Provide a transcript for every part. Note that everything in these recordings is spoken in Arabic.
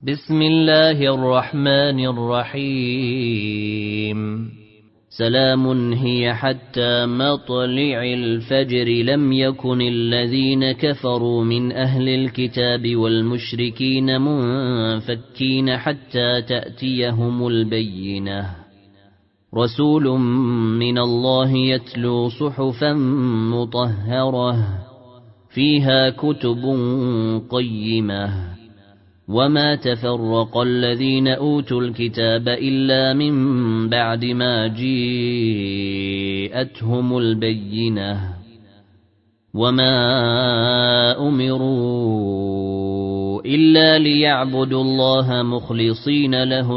بسم الله الرحمن الرحيم سلام هي حتى مطلع الفجر لم يكن الذين كفروا من أهل الكتاب والمشركين منفكين حتى تأتيهم البينة رسول من الله يتلو صحفا مطهرة فيها كتب قيمة وما تفرق الذين أوتوا الكتاب إلا من بعد ما جاءتهم البينة وما أمروا إلا ليعبدوا الله مخلصين له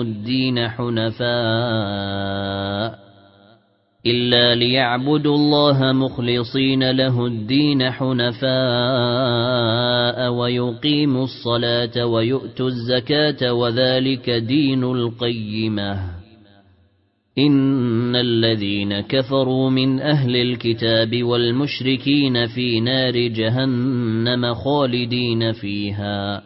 الدين حنفاء ويقيموا الصلاة ويؤتوا الزكاة وذلك دين القيمة إن الذين كفروا من أهل الكتاب والمشركين في نار جهنم خالدين فيها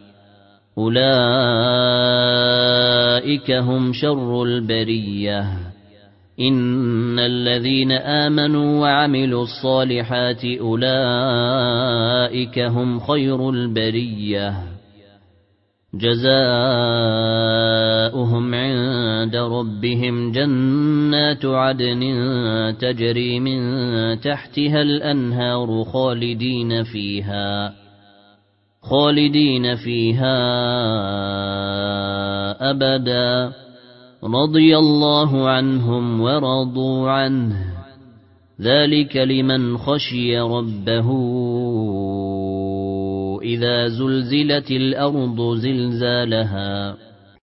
أولئك هم شر البرية إن الذين آمنوا وعملوا الصالحات أولئك هم خير البرية جزاؤهم عند ربهم جنات عدن تجري من تحتها الأنهار خالدين فيها أبدا رضي الله عنهم ورضوا عنه ذلك لمن خشي ربه إذا زلزلت الأرض زلزالها